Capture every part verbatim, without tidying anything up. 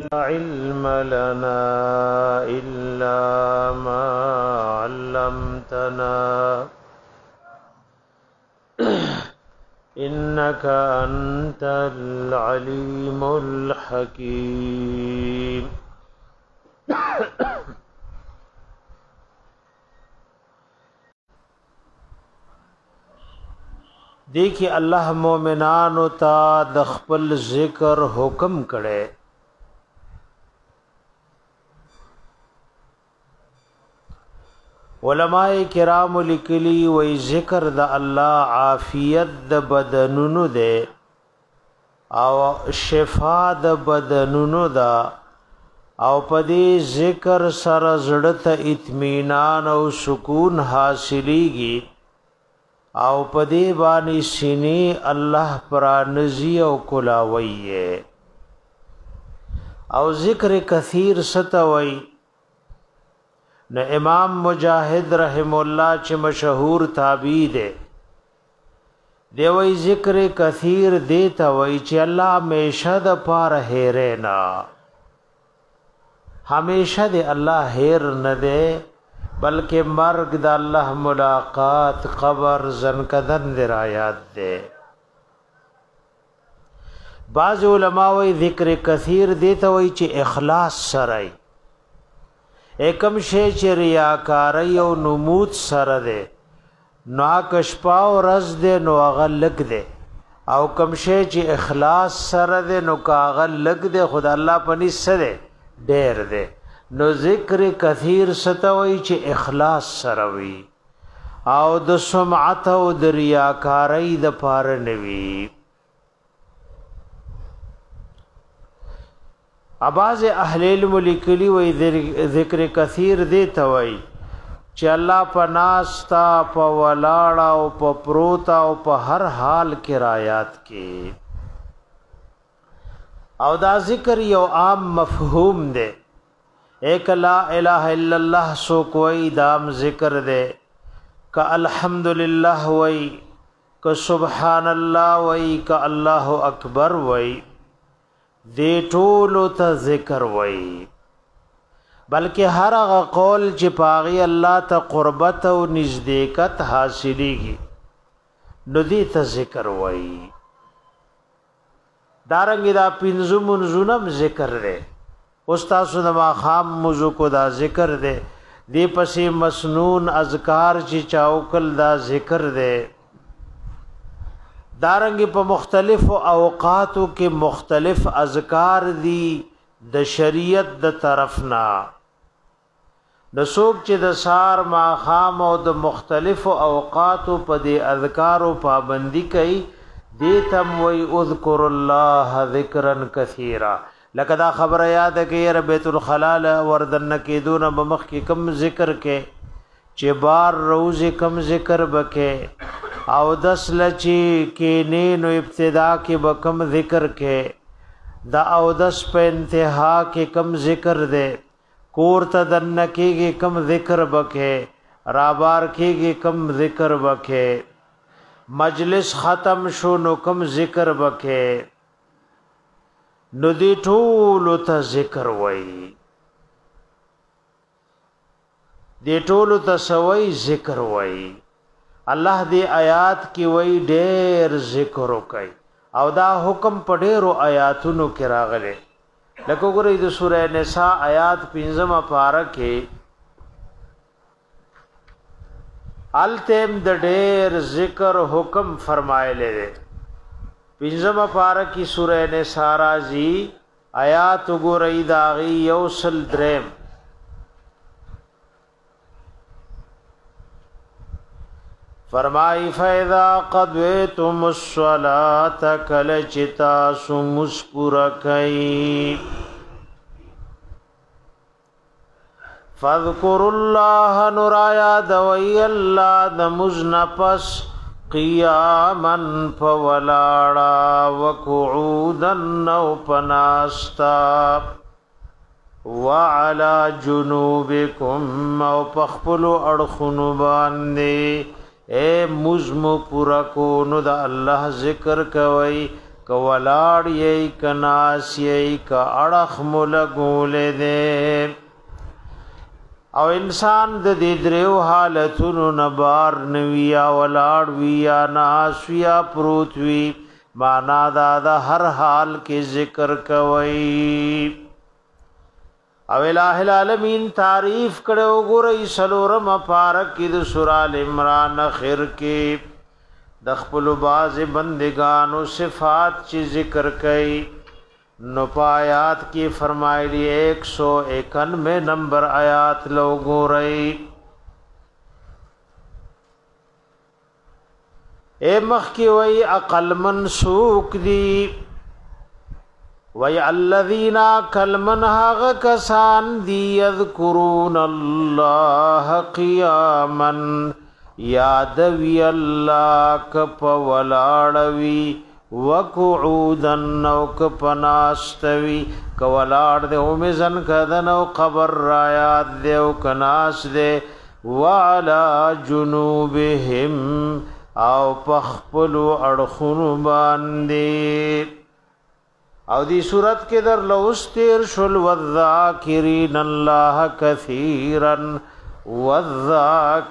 علم لنا إلا ما علمتنا إنك أنت العليم الحكيم. دیکھی اللہ مومنانو تا د خپل ذکر حکم کړي. علماء کرام لیکلی وی ذکر د الله عافیت د بدنونو ده او شفا د بدنونو ده او پدې ذکر سره زړه ته اطمینان او سکون حاصلېږي او پدې باندې سینې الله پرانزي او کلاوي او ذکر کثیر ستوي. نو امام مجاہد رحم الله چې مشهور تابعی دی دی وی ذکر کثیر دیتا وی چې الله همیشه د پاره هېره نه همیشه دی الله هېر نه دی بلکې مرګ د الله ملاقات قبر زنکدن دی رایات دی. بعض علماء وی ذکر کثیر دیتا وی چې اخلاص سره ایکم شی چې ریاکاری او نمود سره ده نو کشپا او رز ده نو غلق ده او کم شی چې اخلاص سره ده نو کاغلق ده خدای الله پني سره ډیر ده. نو ذکر کثیر ستوي چې اخلاص سره وي او د سمعت او د ریاکاری د پاره نوي. اباز اهل علم لیکلی وی ذکر کثیر دیتا وی چې الله پناستا په ولاړه او په پروتا او په هر حال کې رایات کې او دا ذکر یو عام مفهوم دی. ایک لا الہ الا اللہ سو کوئی دام ذکر دے کا الحمدللہ وی کا سبحان اللہ وی کا اللہ اکبر وی دی ټولو ته ذکر وای بلکې هر هغه قول چې پاغي الله ته قربت او نزدېکت حاصلېږي نو دې ته ذکر وای. دارنګ دا پنځه منځونم ذکر دی. استاد سنما خام موضوع کو دا ذکر دی. دې پسې مسنون اذکار چې چاوکل دا ذکر دی. دارنګ په مختلف اوقاتو کې مختلف اذکار دي د شریعت د طرفنا. د سوق چې د سار ما خام او د مختلف اوقاتو په دې اذکارو پابندي کوي دې تم وی اذکر الله ذکرا کثیرا. لکه دا خبره یاد کې بیت الخلال وردن کې دون بمخ کې کم ذکر کې چې بار روز کم ذکر بکې او دس لچی کې نه نو ابتدا کې بکم ذکر کې دا او دس په انتها کې کم ذکر دے کور ته دن کېږي کم ذکر بکې رابار کېږي کم ذکر بکې مجلس ختم شو نو کم ذکر بکې نو دی ټول ته ذکر وای دی ټول ته سوي ذکر وای. الله دې آیات کې وای ډېر ذکر وکي او دا حکم په ډېرو آیاتونو کې راغلي. لکه ګورئ د سوره نساء آیات پنځمه پاره کې التم د ډېر ذکر حکم فرمایلی دی. پنځمه پاره کې سوره نساء راځي آیات ګورئ دا غي یوسل دریم فرمائی فیضا قدویتم الصلاة کلچتا سمسپرکی فذکر اللہ نرایا دوئی اللہ دمزن پس قیاما فولاڑا وقعودا و پناستا وعلا جنوبکم و پخپلو ارخنو باندے اے مزم پورا کو نو دا اللہ ذکر کوئی کولاړ یې کناس یې ک اڑخ ملګولې دې او انسان د دې دریو حالتونو نبار نویا ولاړ ویا ناس ویا پروت وی معنا دا د هر حال کې ذکر کوي او الہ العالمین تعریف کړو ګورې سلورم پارک کې د سورہ ال عمران اخر کې د خپل باز بندگانو صفات چې ذکر کړي نو پایات کې فرمایلی ایک سو اکانوے نمبر آیات لو ګورې اے مخ کی وی عقل منسوک دی وی الذین کلمن حق کسان دی یذکرون اللہ قیاما یاد وی اللہ کپ ولاڑوی وقعودا نو کپ ناستوی کولاڑ دے امیزن کدنو قبر رایات دے و کناس دے وعلا جنوبهم او پخپلو اڑخونو باندې او دی صورت کې در لوستیر شل والذاکرین اللہ کثیرا والذاکرات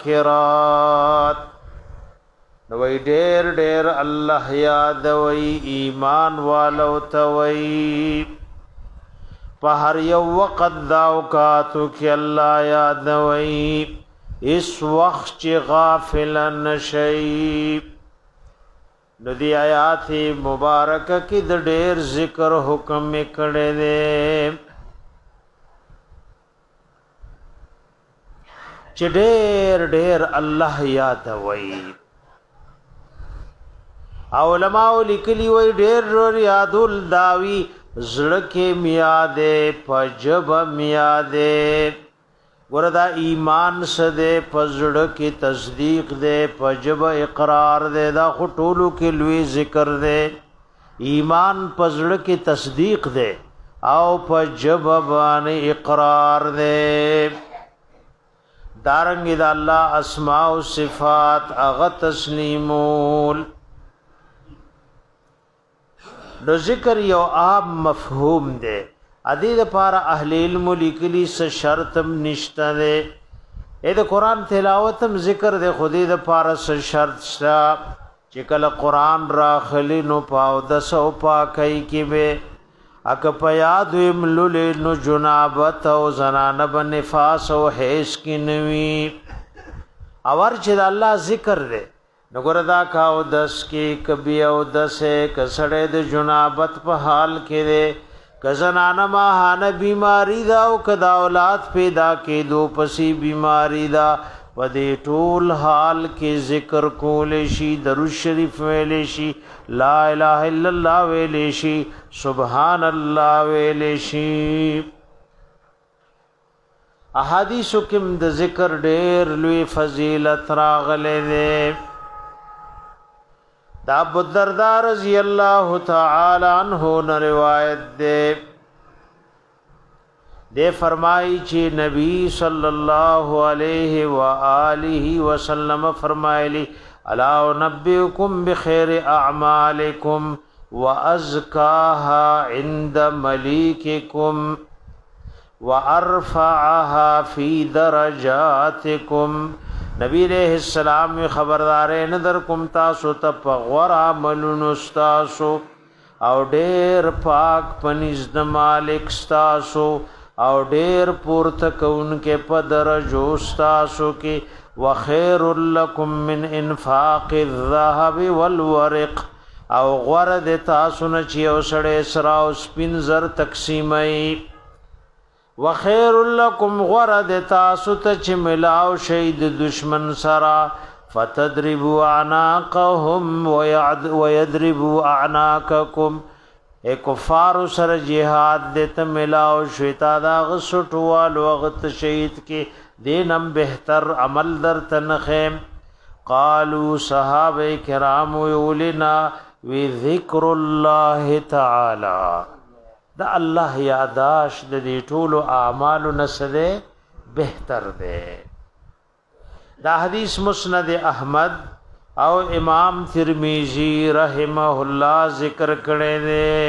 نوی ډیر ډیر اللہ یاد وی ایمان والو توی په هر یو وقت دا اوقاتو کې اللہ یاد وی اس وقت چې غافل نشي نو دی آیات مبارکه کې د ډېر ذکر حکم کړي دي چې ډېر ډېر الله یاد وي علماء لیکلي وي ډېر یادول داوی زړه کې میاده پجب میاده وردا ایمان سده پزړه کې تصدیق ده پجب اقرار ده دا خټولو کې لوی ذکر ده ایمان پزړه کې تصدیق ده او پجب باندې اقرار ده دارنګ د الله اسماء او صفات اغه تسلیمول نو ذکر یو عام مفهوم ده ادي د پاره اهل علم لیکلي س شرطم نشته ده اې د قران تلاوتم ذکر ده خودي د پاره س شرط شته چې کله قران راخلی نو پاو د سو پاکي کې به اک پیاد ملل نو جنابت او زنانه بنفاس او هیڅ کې نوي اور چې د الله ذکر ده نګوردا کاو دس کې کبي او دسه کسړې د جنابت په حال کې ده کزنانا ماهانه بیماری دا او کدا اولاد پیدا کې دو پسی بیماری دا پدې ټول حال کې ذکر کول شي درود شریف ویل شي لا اله الا الله ویل شي سبحان الله ویل شي احادیث کوم د ذکر ډېر لوی فضیلت راغله ده دا ابو الدرداء رضی اللہ تعالی عنہ نے روایت دے دے فرمائی چی نبی صلی اللہ علیہ وآلہ وسلم فرمائی لی الا انبئکم بخیر اعمالکم وازکاها عند ملیککم وارفعها فی درجاتکم نبی علیہ السلام خبردار نظر کوم تاسو ته په غور عملونو تاسو او ډېر پاک پنځ د مالک تاسو او ډېر پورته کونکو په درجو تاسو کې وخير لكم من انفاق الذهب والورق او غور د تاسو نه چې اوسړې سرا او سپین زر تقسیمای وخير لكم غرد تاسو ته چې ملاو شهید دشمن سرا فتدربوا اعناقهم ويضربوا اعناقكم اے کفار سره jihad دې ته ملاو شیتا دا غسټوال وخت شهید کې دینم بهتر عمل در تنخم قالوا صحابه کرام ولنا وذكر الله تعالی دا الله یاداش د دې ټولو اعمالو نسده بهتر ده دا حدیث مسند احمد او امام ترمذی رحمه الله ذکر کړي دي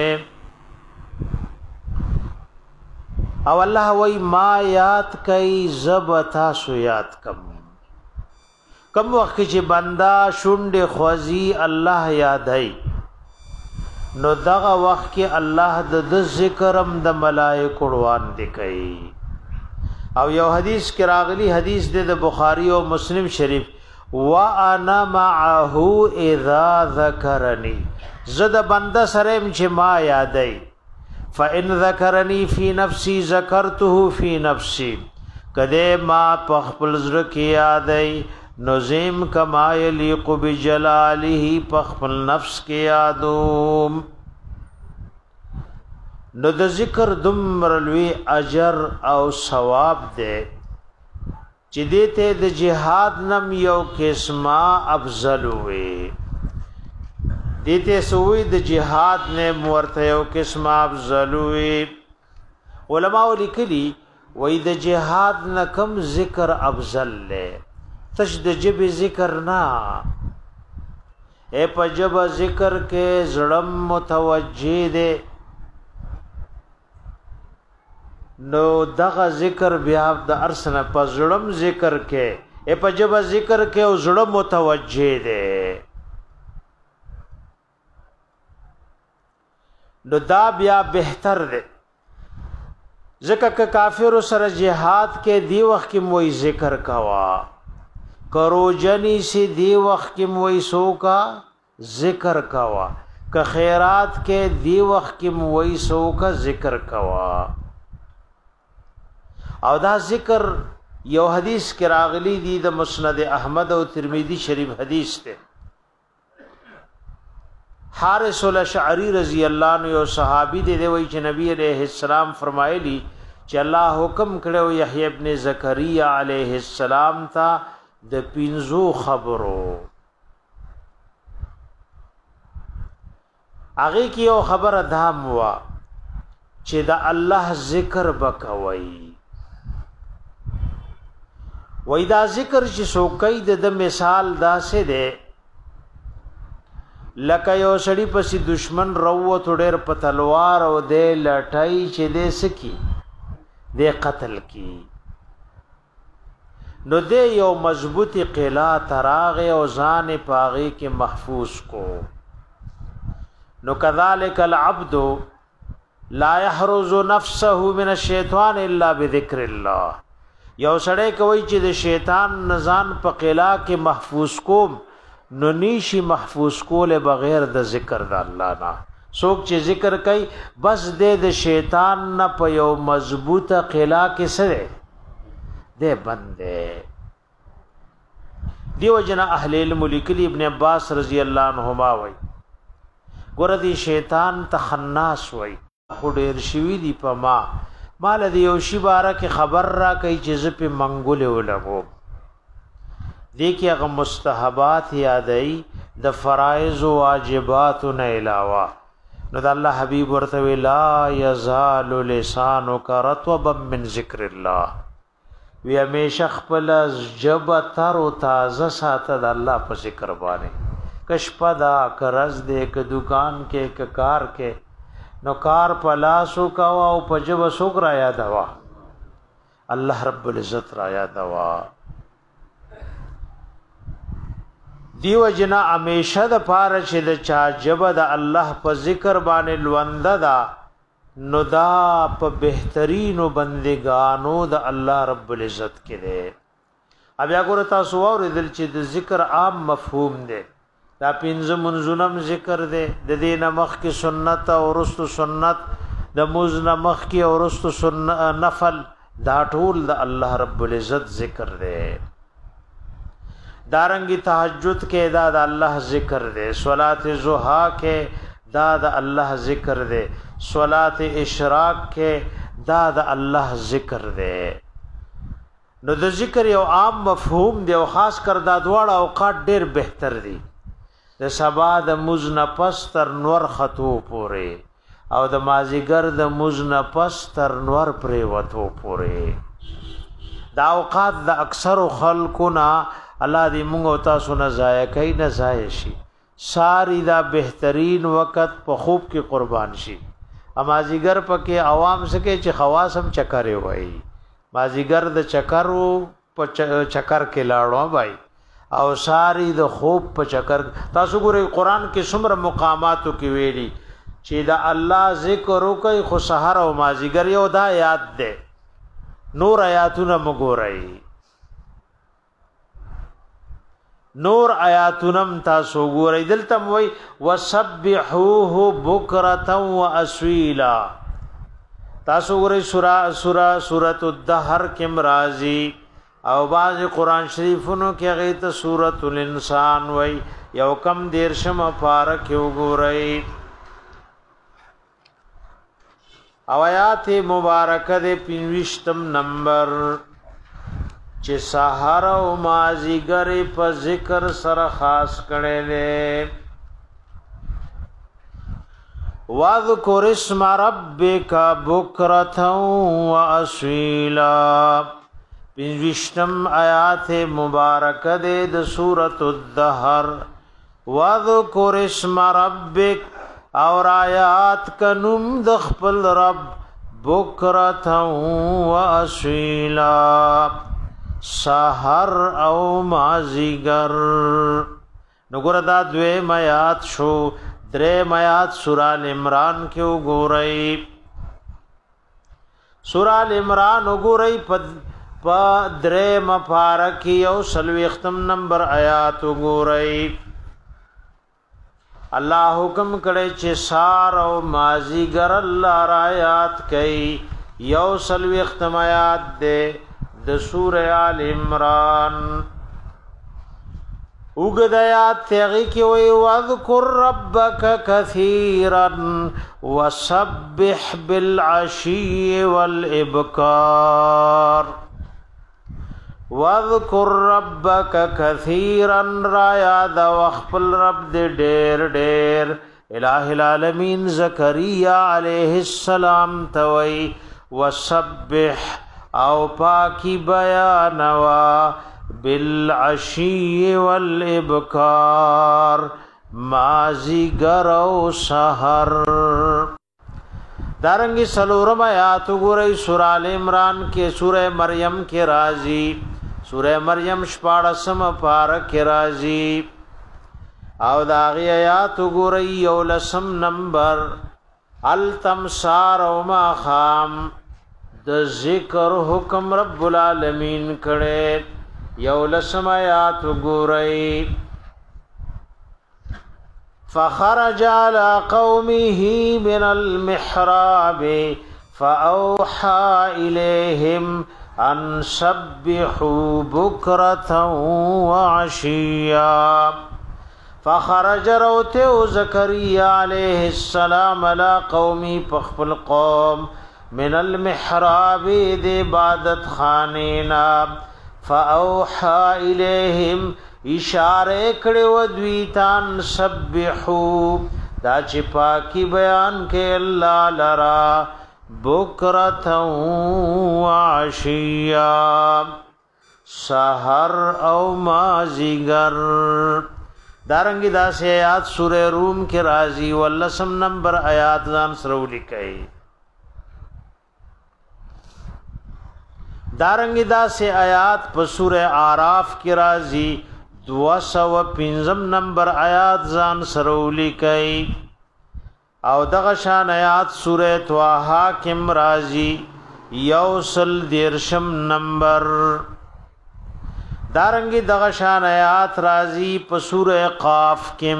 او الله وای ما یاد کای زبتا سو یاد کم کم وخت چې بندا شونډه خوځي الله یادای نو دغه وخت کې الله د ذکرم د ملائکه روان دي کوي او یو حدیث کې راغلی حدیث د بخاری او مسلم شریف وانا معه اذا ذكرني زد بنده سره چې ما یادای فان ذكرني في نفسي ذكرته في نفسي کده ما په خپل زړه کې یادای نظیم کما یلیق بجلاله په خپل نفس کې یادوم نو د ذکر دمرلوی اجر او ثواب ده چې دته د جهاد نم یو قسمه افضل وي دته سوې د جهاد نه مرته یو قسمه افضل وي علماء لیکلي وې د جهاد نه کم ذکر افضل له تش د جب ذکر نا اے پجب ذکر کے زړم متوجه دے نو دغه ذکر بیا د ارسنه پزړم ذکر کې اے پجب ذکر کې او زړم متوجه دے نو دا بیا بهتر دے ځکه ک کافر سره jihad کې دی وخت کې موي ذکر کوا کرو جنی سی دی وقت کی مویسو کا ذکر کوا کہ خیرات کے دی وقت کی مویسو کا ذکر کوا او دا ذکر یو حدیث کی راغلی دی دا مسند احمد و ترمیدی شریف حدیث تے حارث الاشعری رضی اللہ عنہ یو صحابی دے دے وی چھ نبی علیہ السلام فرمائے لی چھ اللہ حکم کرے و یحیی ابن زکریہ علیہ السلام تا د پینزو خبرو هغه کې یو خبره دام وا چې د الله ذکر بکوي وای دا ذکر چې سوکې د مثال داسې ده لکه یو سړی پسې دشمن روو ډېر په تلوار او د لټای چې دې سکی دې قتل کی نو دے یو مضبوطی قلعہ تراغ او ځان پاغي کې محفوظ کو نو کذالک العبد لا يحرز نفسه من الشیطان الا بذکر الله یو سړی کوي چې د شیطان نزان په قلعہ کې محفوظ کوم نو نیشي محفوظ کوله بغیر د ذکر د الله نه څوک چې ذکر کوي بس د شیطان نه په یو مضبوطه قلعہ کې سره دے بندے دیو جنا اہل علم لیکلی ابن عباس رضی اللہ عنہما وی گوردی شیطان تخناس وی خودیر شوی دی پا ما مال دیو شی بارا کی خبر را کئی چیز پی منگولی ولگو دیکھی اگا مستحبات یادئی دا فرائض و واجبات نا علاوہ نو دا اللہ حبیب ورطوی لا یزال لسانو کا رطوبا من ذکر اللہ وی همیشه خپل جب تر او تازه ساته د الله په ذکر باندې کشپا دا کرز دې ک دکان کې ک کار کې نو کار پلاسو کا او په جب سوک را یاد وا الله رب العزت را یاد وا دیو جنا همیشه د پاره چې د چا جب د الله په ذکر باندې لوند دا نو دا په بهترینو بندگانو د الله رب العزت کې ده بیا ګور تاسو اوریدل چې د ذکر عام مفهوم ده دا پنځه منځونم ذکر ده د دې نمخ کې سنت او رستو سنت د موز نمخ کې او رستو سنت نفل دا ټول د الله رب العزت ذکر ده دارنګي تهجد کې دا د الله ذکر ده صلات ضحا کې دا د الله ذکر ده صلات اشراق کې دا د الله ذکر ده نو د ذکر یو عام مفهوم دی او خاص کر دا دواړه اوقات ډیر بهتر دي د سبا د مزنپس تر نور خطو پورې او د مازیګر د مزنپس تر نور پرې وته پورې دا اوقات د اکثر خلکو نه الله دې موږ او تاسو نه ضایع کوي نه ضایع شي ساری دا بهترین وخت په خوب کې قربان شي امازیګر پکې عوام سکه چې خواص هم چکرې وای مازیګر د چکرو په چکر کې لاړو بھائی او ساری د خوب په چکر تاسو ګورئ قران کې څومره مقاماتو کې ویلي چې دا الله ذکر وکي خو سحر او مازیګر یو دا یاد ده نور آیاتونه مګورئ نور آیاتونم تاسو ګورئ دلته وای وسبحوه بکرة واسویلا تاسو ګورئ سورہ سورہ سورۃ الدهر کې مرাজি او باز قران شریفونو کې هغه ته سورۃ الانسان وای یو کم دیرشم پارک یو ګورئ او آیات مبارکه دې پنځم نمبر چې سحر او مازیګر په ذکر سره خاص کړي دي واذکر اسم ربک بکرة واسویلا پنځم آیات مبارکه دې د سورۃ الدهر واذکر اسم ربک اور آیات کنم د خپل رب بکرة واسویلا سحر او مازیګر نګور دا دوی میات شو درې میات سورہ ال عمران کې وګورئ سورہ ال عمران وګورئ په درې مفارق او سلوختم نمبر آیات وګورئ الله حکم کړي چې سار او مازیګر الله را آیات کوي یو سلوختم آیات ده د سورہ آل عمران وګدایات تیغی کی وی واذکر ربک کثیرا وسبح بالعشی والابکار واذکر ربک کثیرا را یاد وخپل رب دې ډېر ډېر الہ العالمین زکریا علیہ السلام توي وسبح او پاکی بیانوا بالعشی والابکار مازیګر او سحر دارنګي سلورم آیات وګورئ سورہ ال عمران کې سورہ مریم کې راځي سورہ مریم شپاړسم پارہ کې راځي او داغي آیات وګورئ یولسم نمبر التمسار او ما خام د ذکر حکم رب العالمین کړه یولسم آیات وګورئ فخرج على قومه من المحراب فأوحى إليهم أن سبحوا بكرة وعشيا فخرج روته زكريا عليه السلام على قومه فخفل قوم من المحراب دي عبادت خانینا فأوحى إليهم اشاره کړي و دوی تان سبحو دا چې پاکي بیان کې الله لرا بکرة وعشیا سحر او مازیګر دارنګي دا سه آیات سورہ روم کې راځي ولسم نمبر آیات ځان سره ولیکئ دارنګي دا سه آیات په سورہ اعراف کې راځي دو سو پنځم نمبر آیات ځان سرولی کوي او دغه شان آیات سورہ طه کې مرাজি یوصل دیرشم نمبر دارنګي دغه شان آیات راځي په سورہ قاف کې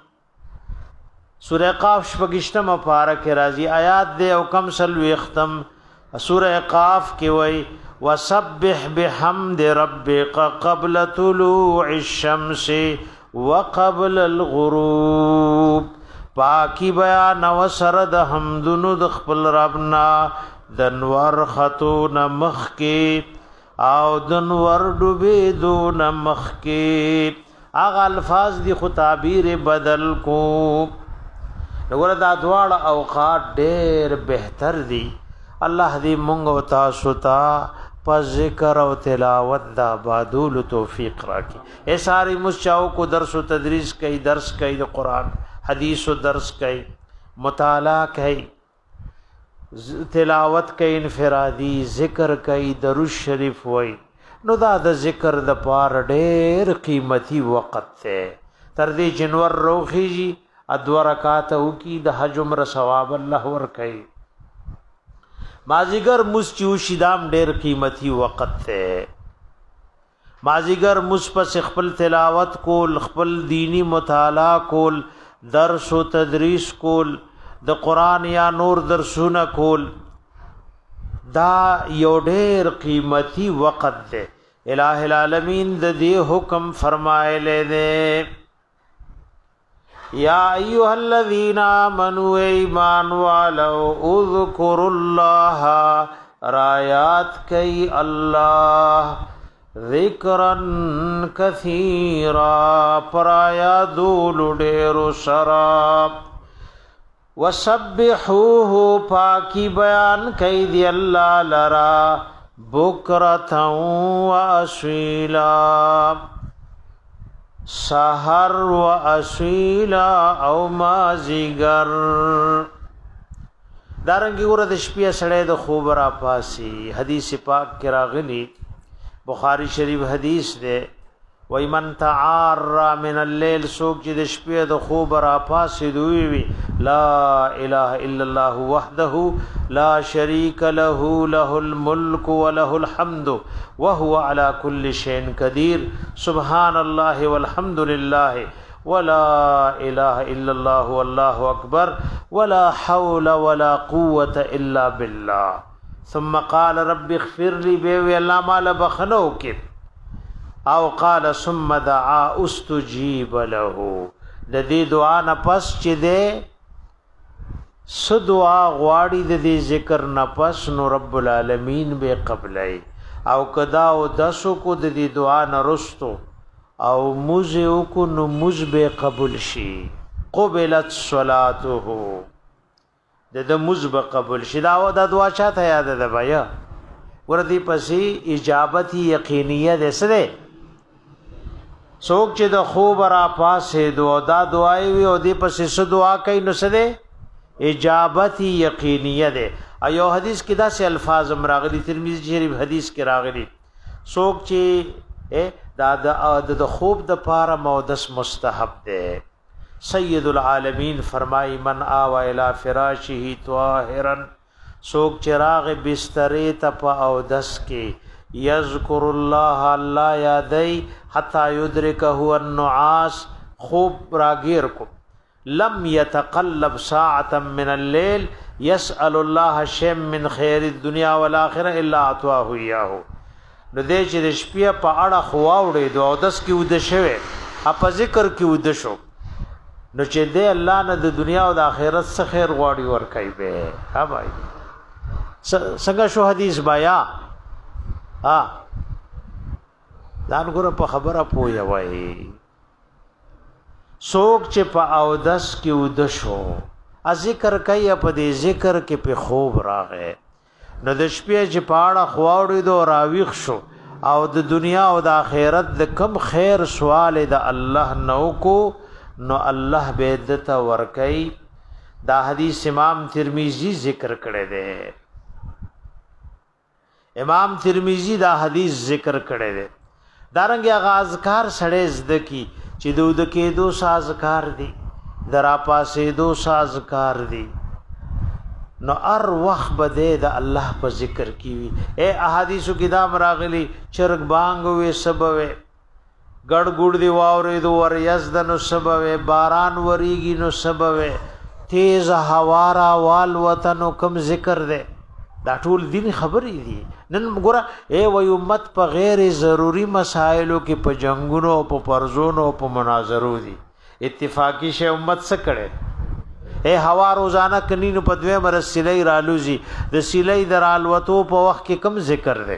سورہ قاف شپږشتم پارہ کې راځي آیات دې او کم سلوي ختم سورہ قاف کې وای وسبح بحمد ربك قبل طلوع الشمس وقبل الغروب پاکی بیان وسرد حمدن د خپل ربنا دنور خطون مخکی او دنور ډوبې دون مخکی اغه الفاظ دی خو تعبیر بدل کو وګوره دا دواړه اوقات ډېر بهتر دي الله دې مونږ او تاسو ته په ذکر او تلاوت دا بادول توفیق راکړي. اے ساری مسچاو کو درس و تدریس کوي، درس کوي د قرآن حدیث و درس کوي، مطالعه کوي، تلاوت کوي، انفرادی ذکر کوي، درود شریف وای، نو دا د ذکر د پار ډېر قیمتي وخت ته تر دې جنور روخیږي ادو رکعات او کی د حج عمره ثواب الله ور کوي. مازیګر مسچو شیدام ډېر قیمتي وخت ته مازیګر مس پس خپل تلاوت کول، خپل دینی مطالعه کول، درس او تدریس کول، د قران یا نور درسونه کول، دا یو ډېر قیمتي وخت ده. الہ العالمین د دې حکم فرمایله ده یا ایها الذین آمنوا ایمان والو اذکروا الله رایات کئی اللہ ذکرن کثیرا پرایا دول ډېر سراب وسبحوه پاکی بیان کئی دی اللہ لرا بکرتا و اسویلا سحر و اسویلا او مازیگر. دارنگی ورد شپیہ سڑے د خوب را پاسی حدیث پاک کی راغلی بخاری شریف حدیث دے وی من تعار من اللیل سوک جد شپیہ د خوب را پاسی دوی وی لا الہ الا اللہ وحده لا شریک له له الملک وله الحمد وهو على كل شيء قدیر سبحان الله والحمد لله ولا الہ الا اللہ والله اکبر ولا حول ولا قوة الا بالله ثم قال رب اغفر لي بي الله مال بخنو کې او قال ثم دعا استجيب له. د دې دعا نه پس چې ده س دعا غواړي د دې ذکر نه پس نو رب العالمین به قبلای او کدا او دسو کو د دې دعا نه رستو او موزه کو نو موز به قبول شي قبلت صلاته د د موز به قبول شي. دا او د دعا چاته یاد ده بیا ورته پسې اجابت یقینیه ده سره سوک چې د خوب را پاسې دعا دا دعای وی او دې پسې س دعا کوي نو سره اجابت یقینیه ده. ایو حدیث کې دا سه الفاظ راغلي ترمذی شریف حدیث کې راغلي سوک چې دا د خوب د پاره مودس مستحب ده. سید العالمین فرمای من آوا الی فراشه طاهرا سوک چراغ بسترې ته په او دس کې یذکر الله الله یادی حتا یدرکه النعاس خوب راگیر کو لم يتقلب ساعة من الليل يسأل الله شيء من خير الدنيا والآخرة الا اعطاه اياه. نو دې چې د شپې په اړه خواوړې دو او دس کې ود شوه اپ ذکر کې ود شو نو چې دې الله نه د دنیا او د آخرت څخه خیر غواړي ور کوي به. ها بھائی څنګه شو حدیث بیا ها ځان ګره په خبره پوي وای سوک چې په او دس کې ود شو ا ذکر کوي په دې ذکر کې په خوب راغې نو د شپې چې پاړه خواوړې دو راويخ شو او د دنیا او د آخرت د کم خیر سوال د الله نو کو نو الله به دت ور کوي. دا حدیث امام ترمذی ذکر کړی دی. امام ترمذی دا حدیث ذکر کړی دی. دارنګ هغه اذکار سړې زده کی چې دود کې دو سازکار دي درا پاسې دو سازکار دي نو ار وخت بده د الله په ذکر کی وی. اے احادیثو کې دا مراغلی چرګ بانګ وې سبب ګړ ګړ دی واورې دو ور یزد نو سبب باران وریږي نو سبب تیز هوارا وال وطن کم ذکر ده. دا ټول دین خبرې دي. نن ګوره اے و امت په غیر ضروری مسائلو کې په جنگونو او په پرزونو او په مناظرو دي. اتفاقی شه امت څه کړي اے هوا روزانه کني نو په دوه مر سلی رالوزی د سلی درالوتو په وخت کې کم ذکر ده.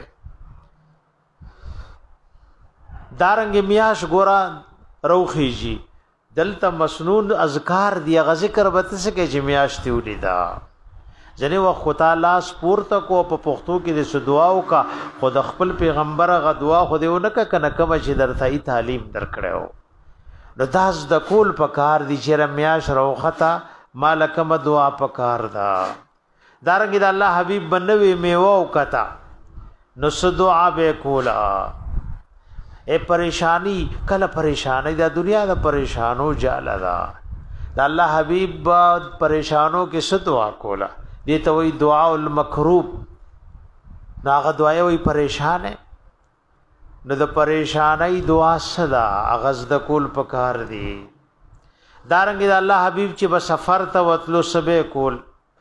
دارنګ میاش ګوره روخیږي دلته مسنون اذکار دی غ ذکر به تاسو کې جمیاش دی ولیدا ځنه وخت تعالی سپورته کو په پښتو کې د دعاو کا خود خپل پیغمبر غ دعا خو دیونه ک کنه کوم چې درته تعلیم درکړو نو داس د کول په کار دي چې رمیاش روختا مالکم دعا په کار دا دارنګ د الله حبیب بنوي میوه او کتا نو دعا به کولا اے پریشانی کله پریشانی د دنیا د پریشانو جاله دا د الله حبیب بعد پریشانو کې څه دعا کولا دې ته وی دعا المکروب ناغه دعا وی پریشان نو د پریشانای دعا صدا اغاز د کول پکار دی دارنګ د الله حبیب چې په سفر ته وتلو سبه کول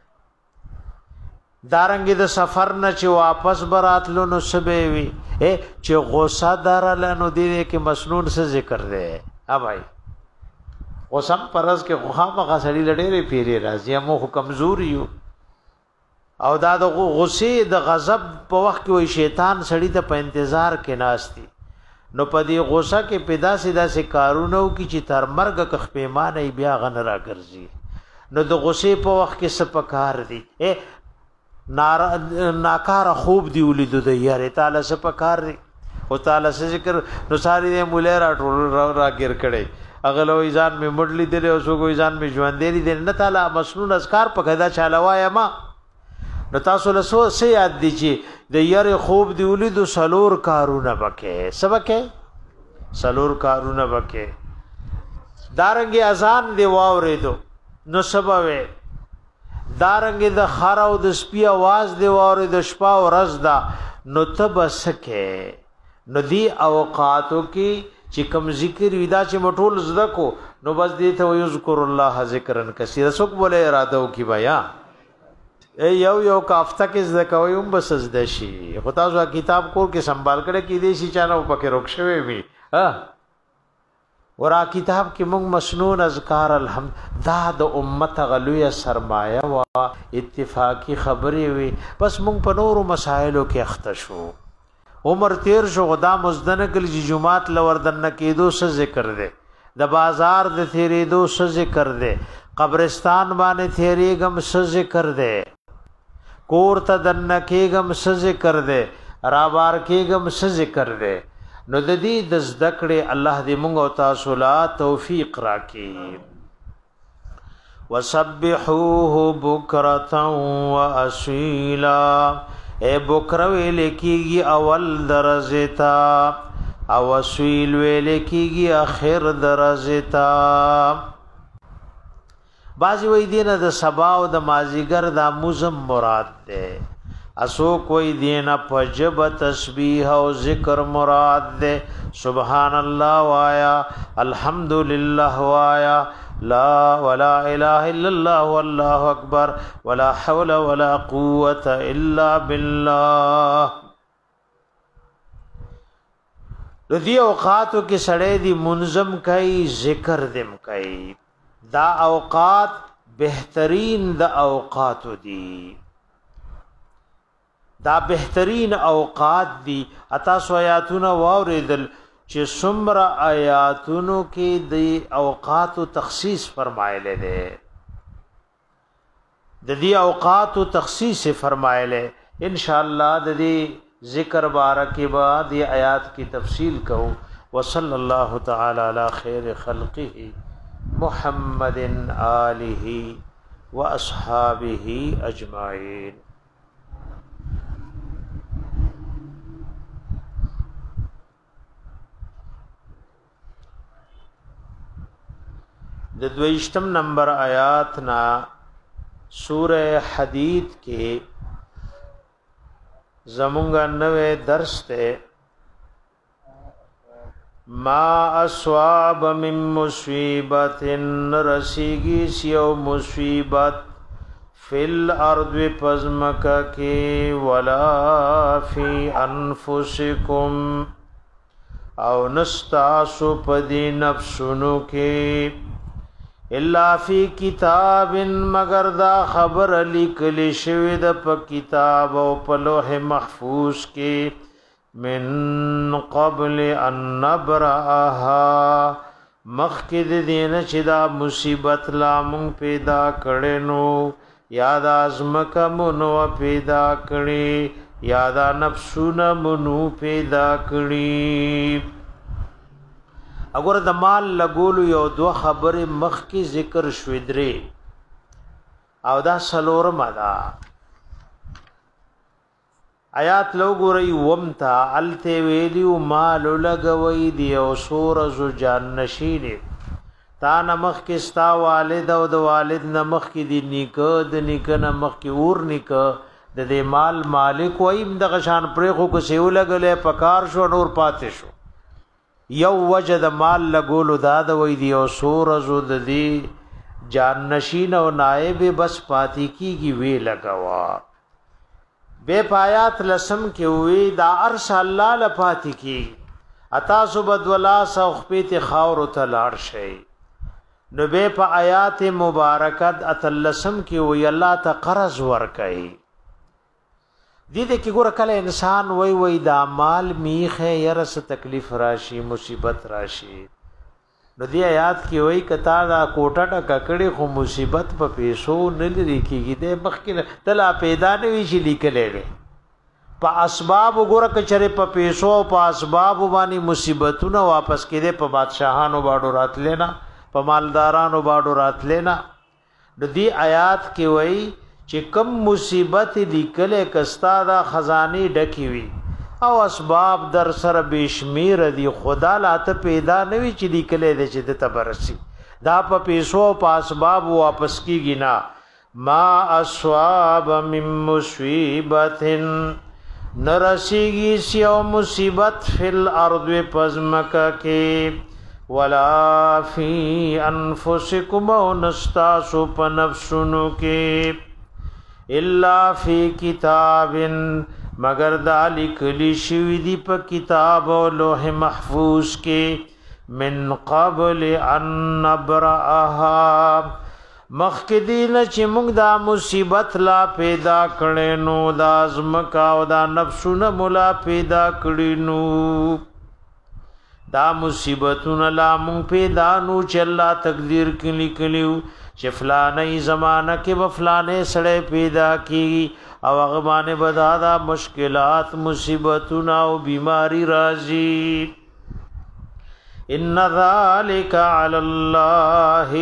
دارنګ د سفر نه چې واپس براتلو نو سبه وی اے چې غوسه درلنو دی کې مسنون څه ذکر دی ها بھائی غوسم پرز کې غوخه مغه سړی لډېره پیری راځي مو کمزور یو او دا د غصې د غضب په وخت کې وي شیطان سړی ته په انتظار کې ناشتي نو په دې غوسه کې پیدا سیدا سي کارونو کې چې تر مرګ کخ پیمانه بیا غن را ګرځي نو د غصې په وخت کې سپکار دي اے نار ناکار خوب دی ولید د یاره تعالی سپکار دي او تعالی ذکر نو ساری دې مولا را ټول را ګر کړي اغلو ایزان می مړلی دي او سو کو ایزان می ژوند دي نه تعالی مسنون اذکار په غدا چالوایا ما نو تاسو له سو سي یاد دي چې د یاره خوب دی ولید سلور کارونه بکې سبکه سلور کارونه بکې دارنګي اذان دی واورېدو نو سبب دارنګي د خار او د سپي आवाज دی واورېدو شپه او ورځ دا نو تبسکه نو دی اوقاتو کې چې کم ذکر ودا چې مټول زده کو نو بس دې ته یذکر الله ذکرن کثیر سوک بوله اراده وکي بیا اے یو یو کافته کې زده کوي هم بس زده شي خدا زو کتاب کور کې سنبال کړه کې دې شي چانه پکې روښوي وي ها ورا کتاب کې موږ مسنون اذکار الحمد دا د امت غلوی سرمایه وا اتفاقی خبرې وي بس موږ په نورو مسائلو کې اخته شو عمر تیر شو غدا مزدنه کلی جمعات لوردن کېدو څه ذکر دې د بازار د تیرېدو څه ذکر دې قبرستان باندې تیرېګم څه ذکر دې کور ته دن کېګم څه ذکر دې را بار کېګم څه ذکر دې نو د دې د ذکرې الله دې موږ او تاسو لا توفیق راکړي وسبحوه بکرة واسیلا اے بکر ویل کېږي اول درجه تا او اسیل ویل کېږي اخر درجه تا بازی وی دینه د سبا او د مازیګر د موزم مراد ده اسو کوئی دینه پجب تسبیح او ذکر مراد ده سبحان الله وایا الحمدللہ وایا لا ولا اله الا الله والله اکبر ولا حول ولا قوه الا بالله ردی اوقاتو کې سړې دی منظم کای ذکر دم کای دا اوقات بهترین د اوقات دي دا بهترین اوقات دي اتا سو آیاتونه واوریدل چې څومره آیاتونو کې د اوقات تخصیص فرمایله ده د دې اوقات تخصیص فرمایله ان شاء الله د دې ذکر بارکه بعد د آیات کی تفصیل کو وصلی الله تعالی علی خیر خلقه محمد آلہ و اصحابہ اجمعین د دویشتم نمبر آیات نا سورہ حدید کے زمونگا نوے درس تے ما اصواب من مصیبت رسیگی سیو مصیبت فی الارض پزمکا کی ولا فی انفسکم او نستاسو پدی نفسنو کی الا فی کتاب مگر دا خبر لکلی شوید پا کتاب او پا لوح محفوظ کی من قبل ان نبرأها مخکد دین چې دا مصیبت لا مونږ پیدا کړي نو یا دا ازمکه منو پیدا کړي یا دا نفسونه منو پیدا کړي. اگر د مال لګولو یو دو خبره مخ کی ذکر شوې درې او دا سلورم ادا آیات لو ګوري ومتا الته ویلیو مال لګوي دی او سورز جان نشینه تا نمخ کې ستا والد او د والد نمخ کې دی نیکه د نیکه نمخ کې اور نیکه د دې مال مالک وایم د غشان پرېخو کو سیو لګلې پکار شو نور پاتې شو. یو وجد مال لګولو دا د وې دی او سورز د دې جان نشین او نائب بس پاتې کیږي وی لګوا بے پایات لسم کې وی دا ارش الله لپاتی کی اتا سبد ولا سخپیت خاور تلار شي نو بے په آیات مبارکت اتلسم کې وی الله ته قرض ور کوي. دې دې کې ګور کله انسان وی وی دا مال میخه يرس تکلیف راشي مصیبت راشي نو دې آیات کې وی کتا دا کوټه ټکا کړي خو مصیبت په پیسو نه لري کېږي د مخکې تلا پیدا نه وی شي لیکلې په اسباب وګوره کچره په پیسو او په اسباب باندې مصیبتونه واپس کړي په بادشاہانو باندې راتلې نه په مالدارانو باندې راتلې نه. د دې آیات کې وی چې کم مصیبت لیکلې کستا دا خزانه ډکی وی او اسباب در سره بشمیر دی خدا لاته پیدا نوی چې لیکلې د چې د تبرسي دا په پیسو په اسباب واپس کیږي نه. ما اصحاب من مصیبت نرسیږي سیو مصیبت فل ارض پزمکا کې ولا فی انفسکم ونستاسو پنفسونو کې الا فی کتاب مگر دا لکلی شوی دی په کتاب او لوح محفوظ کې من قبل ان نبرأها مخکدین چې موږ دا مصیبت لا پیدا کړي نو دا ازمکا او دا نفسونه مولا پیدا کړي نو دا مصیبتونه لا موږ پیدا نو چې الله تقدیر کې لیکلیو چې فلانه زمانہ کې و فلانه سړی پیدا کی او هغه باندې بدادا مشکلات مصیبتونه او بیماری راځي. ان ذالک علی الله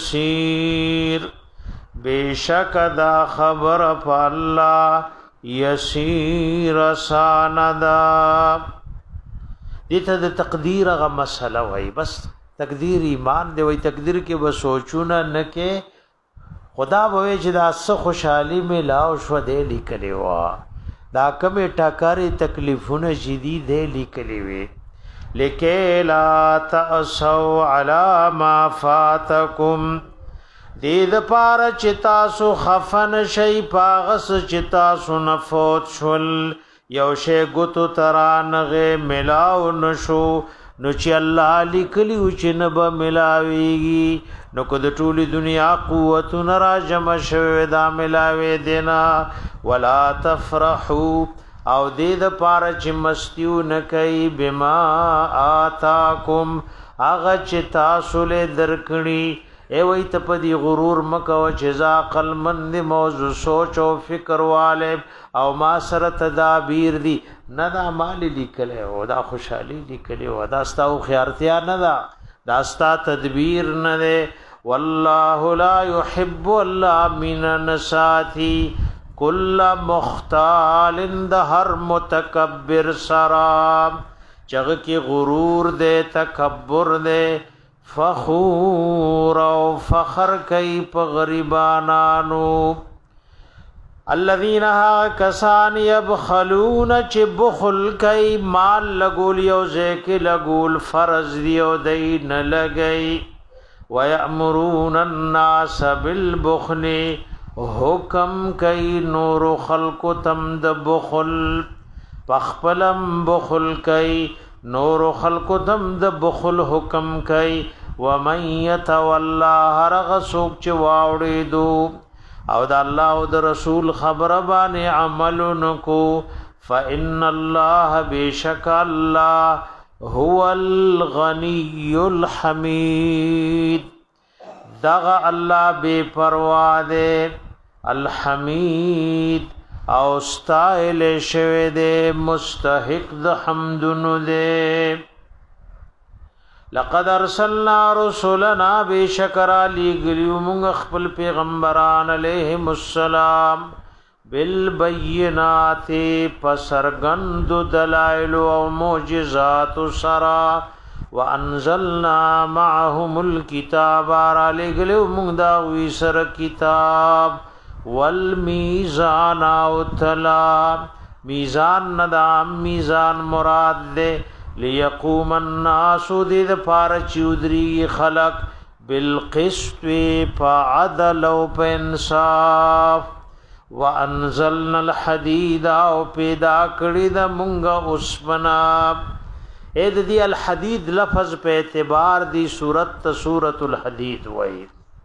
یسیر بیشک دا خبر په الله یسیر ساندا. دته د تقدیر غ مسله وای بس تقدیر ایمان دی وای تقدیر کې به سوچونه نه کې خدا به چې دا څه خوشحالي ملاو شو دې لیکلې وا دا کومه ټاکاري تکلیفونه جدي دې لیکلې وي لیکه لا تاسو علی ما فاتکم دې د پار چې تاسو خفن شي پاغس چې تاسو نفوت شول یو شی ګوتو ترانغه ملاو نشو نو چې الله لیکلی او چې نب ملاويږي نو کو د ټولي دنیا قوت نرا جمع شوه دا ملاوي دینا ولا تفرحوا او دې د پاره چې مستیو نه کوي بما آتاکم هغه چې تاسو له درکړي ای وای ته په دی غرور مکو چې ذا عقل مند موضوع سوچ او فکر والے او ما سره تدابیر دی نه دا مال لیکل او دا خوشحالي لیکل او دا ستاو خیارتیا نه دا دا ستا تدبیر نه ده. والله لا يحب الله من نساتی کل مختال د هر متکبر سرا چغ کی غرور دے تکبر دے فخور او فخر کئی پا غریبانانو الذین ها کسان یبخلون چی بخل کئی مال لگول یو زیکی لگول فرض دیو دی نلگئی ویأمرون الناس بالبخل حکم کئی نور خلق تمد بخل پخپلم بخل کئی نور خلق دم د بخل حکم کئی ومن یتولا هرغ سوک چ واوړې دو او د الله او د رسول خبر باندې عمل نکو فإن الله بشک الله هو الغنی الحمید دغه الله بے پروا دے الحمید او استایل شوه دے مستحق د حمدن دے لقد ارسلنا رسولنا بشکر علی گلیو مونږ خپل پیغمبران علیهم السلام بالبینات پسرگند دلائل و معجزات سرا وانزلنا معهم الكتاب علی گلیو مونږ دا وی سر کتاب والمیزان او تلا میزان ندام میزان مراد دے لیقوم الناس دید پار چودری خلق بالقسط فعدل و پنصاف وانزلنا الحدید او پیدا کړی د مونږه اوسمنا اې دی الحدید لفظ په اعتبار دی سورت سورۃ الحدید وای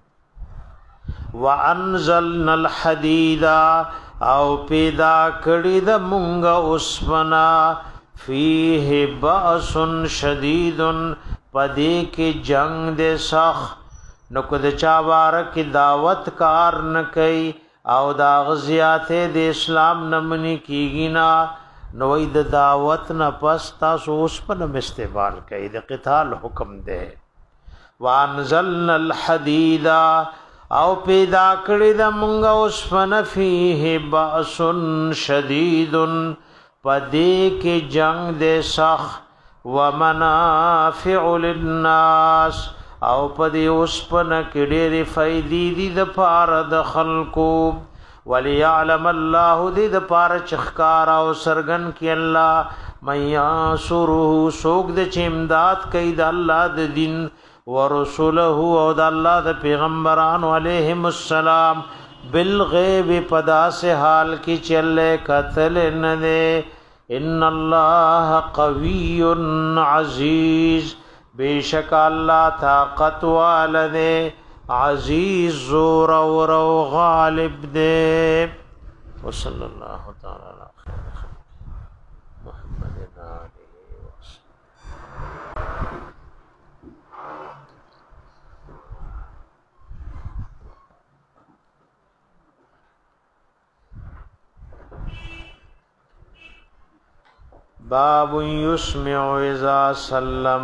وانزلنا الحدید او پیدا کړی د مونږه اوسمنا فیه باس شدید پدې کې جنگ دے سخ نو کو د چا وار کې دعوت کار نه کوي او دا غزيات د اسلام نمنې کیږي نا نو د دعوت نه پس تاسو اوس په استعمال کوي د قتال حکم دے وانزلنا الحديد او پیدا کړی د مونږه اوس فن فیه باس شدید پدې کې جنگ دے سخ ومنافع للناس او پدې اوس پن کې ډېرې فائدې دي د پاره د خلکو وليعلم الله دې د پاره چخکار او سرغن کې الله میا سره سوګ د چمداد کوي د الله د دین ورسوله او د الله د پیغمبرانو علیهم السلام بالغیب پدا سے حال کی چلے قتل نہ ان الله قوی عزیز بیشک اللہ طاقت والدے عزیز زور اور غالب دے وصلی اللہ تعالی علی خیر محمد علیہ وسلم باب یسمع اذا سلم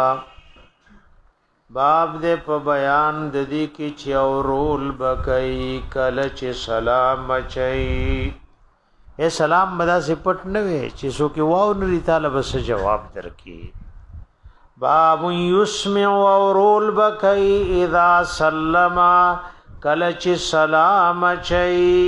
باب دې په بیان د دې کې چې اورول بکای کله چې سلام چي اے سلام مدا سپټ نه وي چې سو کې واو نری طالب سره جواب درکې باب یسمع اورول بکای اذا سلم کله چې سلام چي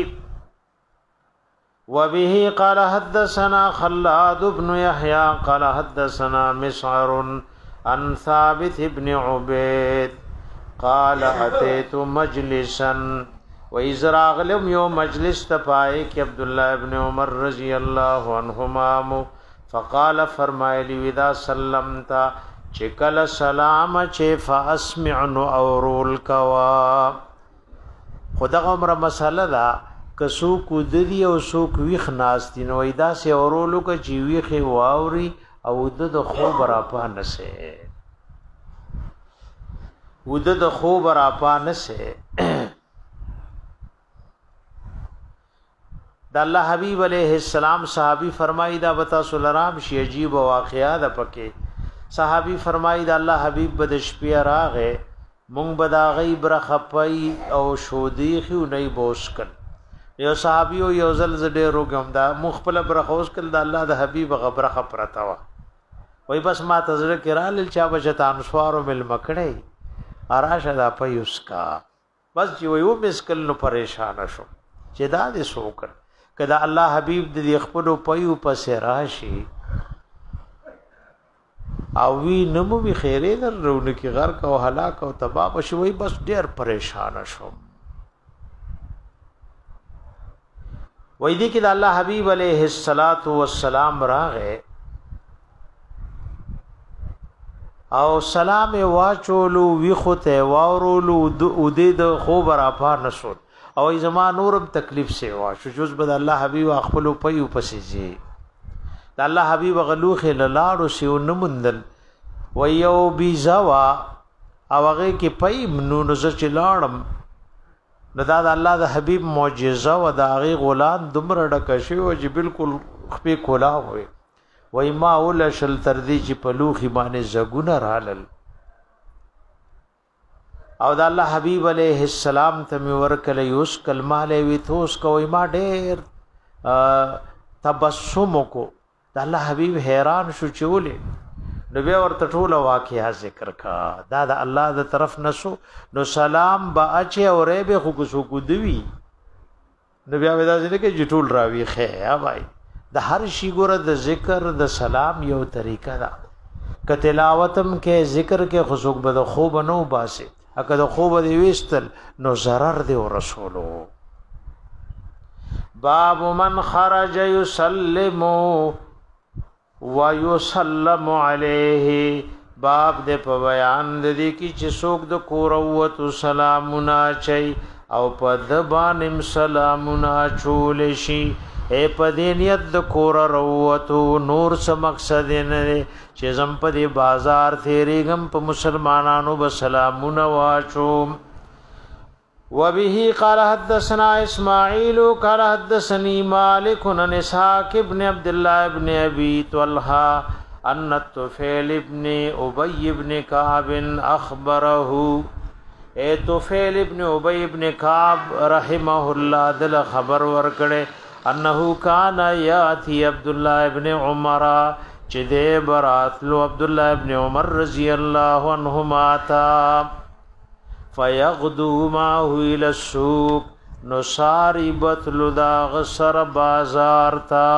وبه قال حدثنا خلاد بن يحيى قال حدثنا مسعر عن ثابت بن عبيد قال اتيت مجلسا واذراغ لم يوم مجلس تپائے کہ عبد الله ابن عمر رضی اللہ عنہما فقال فرمائے اذا سلمت چکل سلام چ فاسمع اورول کوا خدا عمر مسئلہ دا کسو کو ددی او سو کو ویخ ناس دین وېدا سه اورولو ک چی ویخ واوري او د خو برا پانه سه ود د خو برا پانه سه د الله حبیب علیہ السلام صحابی فرمایي دا بتا سلام شی عجیب واقعا د پکې صحابی فرمایي دا الله حبیب بد شپه راغه مونږ بدا غیب را خپای او شودی خو نه بوسکل یو صحابي او یو زل زډه روګم دا مخبل برخوس کل د الله د حبيب غبره خبرتا وا وای بس ما تزره کرال چا بچتان سوارو مل مکړې اراشه دا پيوس کا بس چې ویو مسکل نو پریشان شو چې دا دې سوکر کدا الله حبيب دې خپل پيو پسې راشي او وی نمو وی خیره در رونه کی غر کا او هلاک او تباہ شوی بس ډیر پریشان شو وای دی کې د الله حبیب علیه الصلاۃ والسلام راغه او سلام واچولو وی خوته واورولو د د خوبر اپا نشول او زما نورم تکلیف سی وا شو جز بد الله حبیب خپل پيو پسیږي د الله حبیب غلوخ لاړو سی ونمندل ویو بی زوا او هغه کې پي منو نو ز چلاړم نو دا د الله د حبیب معجزه او د هغه غلام دومره ډکه شوی او چې بالکل خپې کولا وي وای ما ول شل تر دې چې په لوخي باندې زګونه رالل او د الله حبیب علیه السلام ته می ورکل یوس کلمه له وی توس کوي ما ډېر تبسم کو د الله حبیب حیران شو چولې نو بیا ورته ټول واقعیا ذکر کا دا د الله د طرف نسو نو سلام با اچي اورې به خو کو کو دوی نو بیا ودا ځنه کې جټول راوي خه یا بھائی د هر شي ګره د ذکر د سلام یو طریقه ده ک تلاوتم کې ذکر کې خصوص به د خوب نو باسه اګه د خوب دی وستل نو zarar دی رسولو باب من خرج يسلم ويسلم عليه باب دې په بیان د دې کې چې څوک د کوروت سلامونه چي او په د باندې سلامونه چول شي اے پدینیت د کور روتو نور څه مقصد نه چې زم په دی بازار تیریګم په مسلمانانو بسلامونه واچو وبه قال حدثنا اسماعيل قال حدثني مالك عن اسحاق ابن عبد الله ابن ابي طلحه ان الطفيل ابن ابي ابن كعب اخبره اے طفيل ابن ابي ابن كعب رحمه الله دل خبر ورکړي انه کان یاتی عبد الله ابن عمر چې دې براتلو عبد الله ابن عمر رضی الله عنهما تا فیغدو ما الى السوق نصاری بتلو دا غسر بازار تا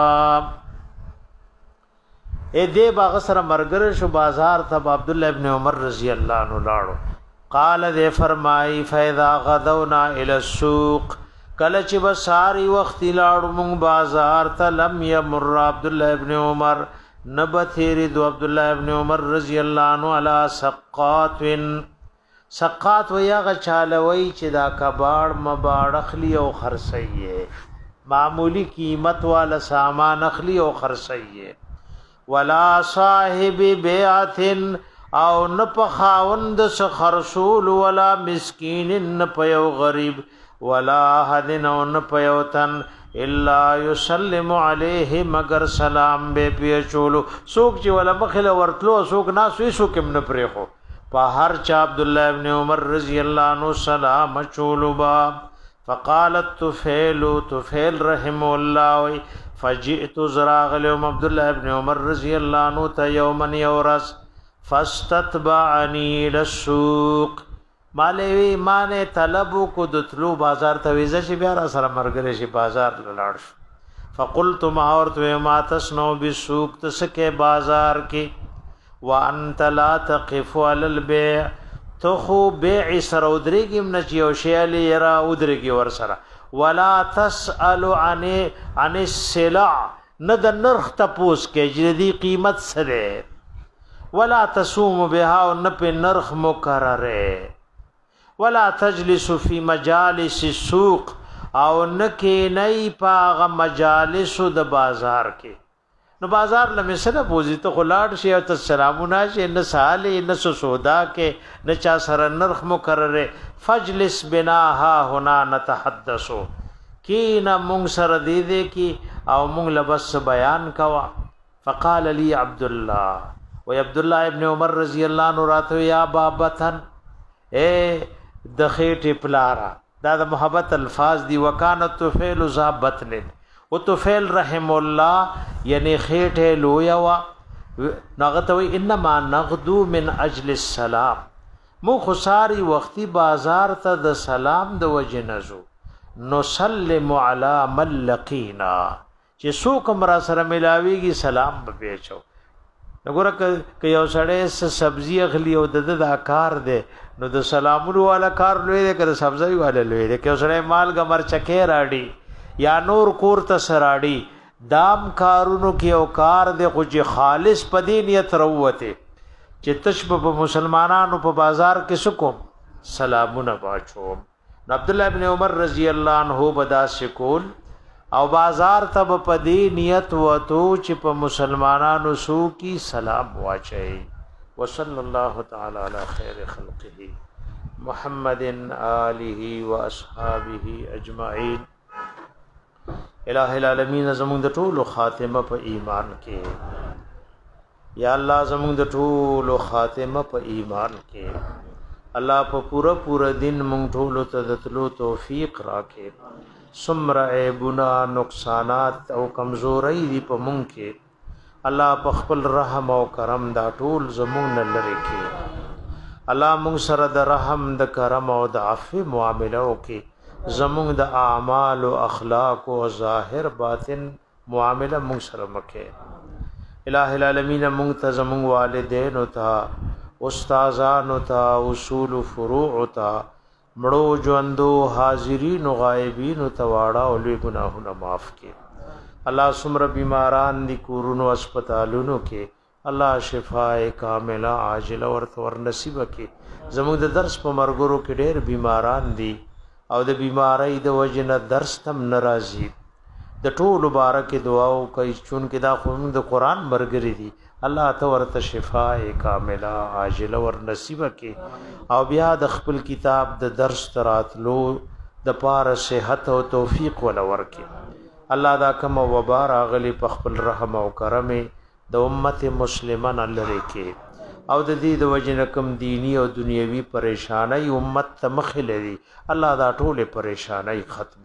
اے دې باغسر مرګر شو بازار تا عبد الله ابن عمر رضی الله عنه لاړو قال دې فرمای فاذا غدونا الى السوق کله چې بساری وخت لاړو مونږ بازار ته لم يمر عبد الله ابن عمر نبثير دو عبد الله ابن عمر رضی الله عنه على سقات سقات ویا غچالوي چې دا کباړ مباړ اخلي او خرسي معمولی قیمت والا سامان اخلي او خرسي ولا صاحب بیعت او نه په خاوند س خرصول ولا مسکین نه په غریب ولا حدنون پیوتن الا يسلم عليه مگر سلام به پیچولو سوق چې ولا مخله ورتلو سوق ناس وي سوق هم نه پرېخو په هر چا عبد الله ابن عمر رضی الله عنه سلام چولو با فقالت طفيل طفيل رحم الله فجئت زراغل عبد الله ابن عمر رضی الله عنه ته يوما يورس فاستتبعني للسوق مالوی مانه طلب کو دتلو بازار ته ویزه شي بیا را سره مرګره شي بازار لاړ شو فقلت ما اور تو ما تسنو بسوق تسکه بازار کې وانت لا تقف على البيع تو خو بيع سره ودرېګم نه چې او شی علي را ودرېږي ور سره ولا تسال عن عن السلع نه د نرخ تپوس کې جدي قیمت سره ولا تصوم بها او نه په نرخ مقرره ولا تجلس في مجالس السوق او نکې نه پاغه مجالس د بازار کې نو بازار لمه سره پوزیته خلاړ شي او تسلامونه شي نه سالي نه سودا کې نه چا سره نرخ مقرره فجلس بنا ها هنا نتحدثو کینا مونږ سره دې دې کی او مونږ لبس بیان کوا فقال لي عبد الله و عبد الله ابن عمر رضی الله عنه راته یا بابتن اے د خېټه پلارا دا د محبت الفاظ دی وکانت طفیل ذابتن او طفیل رحم الله یعنی خېټه لویا وا نغتوی انما نغدو من اجل السلام مو خساری وختي بازار ته د سلام د وجنزو نسلم علی من لقینا چې څوک مرا سره ملاویږي سلام به پیچو وګوره ک یو سړی سبزی اخلي او د د کار دی نو د سلامونو والا کار لوي دی که سبزی والا لوي دی که سړی مال ګمر چکه راړي یا نور کور ته سراړي دام کارونو کې او کار دی خو چې خالص پدې نیت وروته چې تشب په مسلمانانو په بازار کې سکو سلامونه واچو عبد الله ابن عمر رضی الله عنه بدا شکول او بازار تب پدی نیت وتو چې په مسلمانانو سو کی سلام واچي وصلی الله تعالی علی خیر خلقه محمد آله واصحابه اجمعین. الہ العالمین زمون د ټولو خاتمه په ایمان کې. یا الله زمون د ټولو خاتمه په ایمان کې. الله په پورا پورا دین مونږ ټولو ته د تلو توفیق راکې. سمر عیبنا نقصانات او کمزوري دی په مونږ کې. الله په خپل رحم او کرم دا ټول زمون نه لری کې. الله مونږ سره د رحم د کرم او د عفو معاملو کې زمون د اعمال او اخلاق او ظاهر باطن معامله مونږ سره مکه. الہ العالمین مونږ ته زمون والدین او ته استادان او ته اصول فروع او ته مړو ژوندو حاضرین او غایبین او ته واړه او لوی ګناهونه معاف کړي. الله سمر بیماران دی کورونو اسپیټالونو کې الله شفاء کامله عاجله ورته ور نصیب کړي. زموږ د درس په مرګورو کې ډېر بیماران دي او د بیماری د وجنه درس تم ناراضي. د ټولو بارک دعا او کوي چون کې دا خو د قران مرګري دي. الله ته ورته شفاء کامله عاجله ور نصیب کړي او بیا د خپل کتاب د درس تراتلو د پاره صحت او توفیق ول ورکړي. الله دا کوم وبا راغلی په خپل رحم او کرم د امت مسلمان لری کې او د دې د وجنه کوم دینی او دنیوي پریشانای امت ته مخ لري. الله دا ټوله پریشانای ختم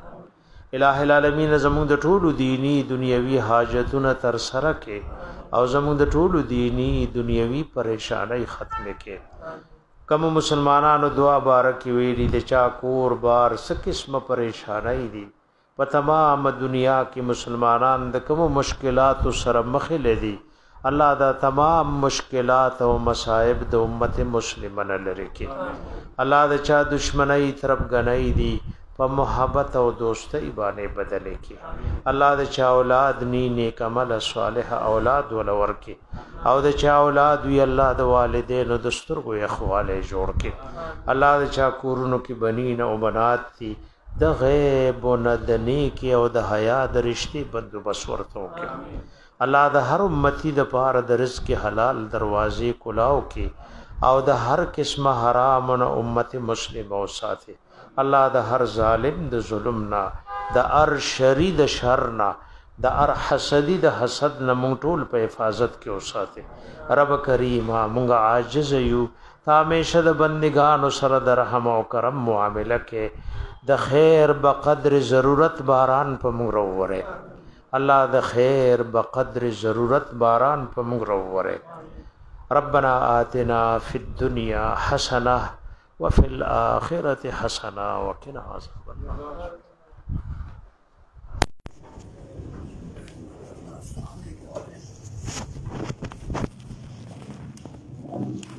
کې. الہ العالمین زموږ د ټولو دینی دنیوي حاجتونه تر سره کې او زموږ د ټولو دینی دنیوي پریشانای ختم کې. کوم مسلمانانو دعا بارک ویلي د چا کور بار څه قسمه پریشانای دي په تمام دنیا کې مسلمانان د کوم مشکلات سره مخ لدي. الله دا تمام مشکلات او مصائب د امت مسلمانه لري کې. الله د چا دشمنی طرف غنۍ دي په محبت او دوستۍ باندې بدل کې. الله د چا اولاد ني نیک عمل صالح اولاد ولور کې او د چا اولاد وی الله د والدینو د سترګو اخواله جوړ کې. الله د چا کورونو کې بنین او بنات دي د غیب او ندنی کې او د حیا د رشتي بندوبست ورته وکړي. الله د هر امتی د پاره د رزق حلال دروازې کلاو کې او د هر قسمه حرام نه امت مسلم او ساتي. الله د هر ظالم د ظلمنا د ار شری د شرنا د ار حسدی د حسد نه مونږ ټول په حفاظت کې اوساته. رب کریم مونږ عاجز یو تا همیشه د بندگانو سره د رحم او کرم معامله کې د خیر بقدر ضرورت باران په موږ وروره. الله د خیر بقدر ضرورت باران په موږ وروره. ربنا آتنا فی الدنیا حسنه وفي الاخره حسنه وقنا عذاب النار.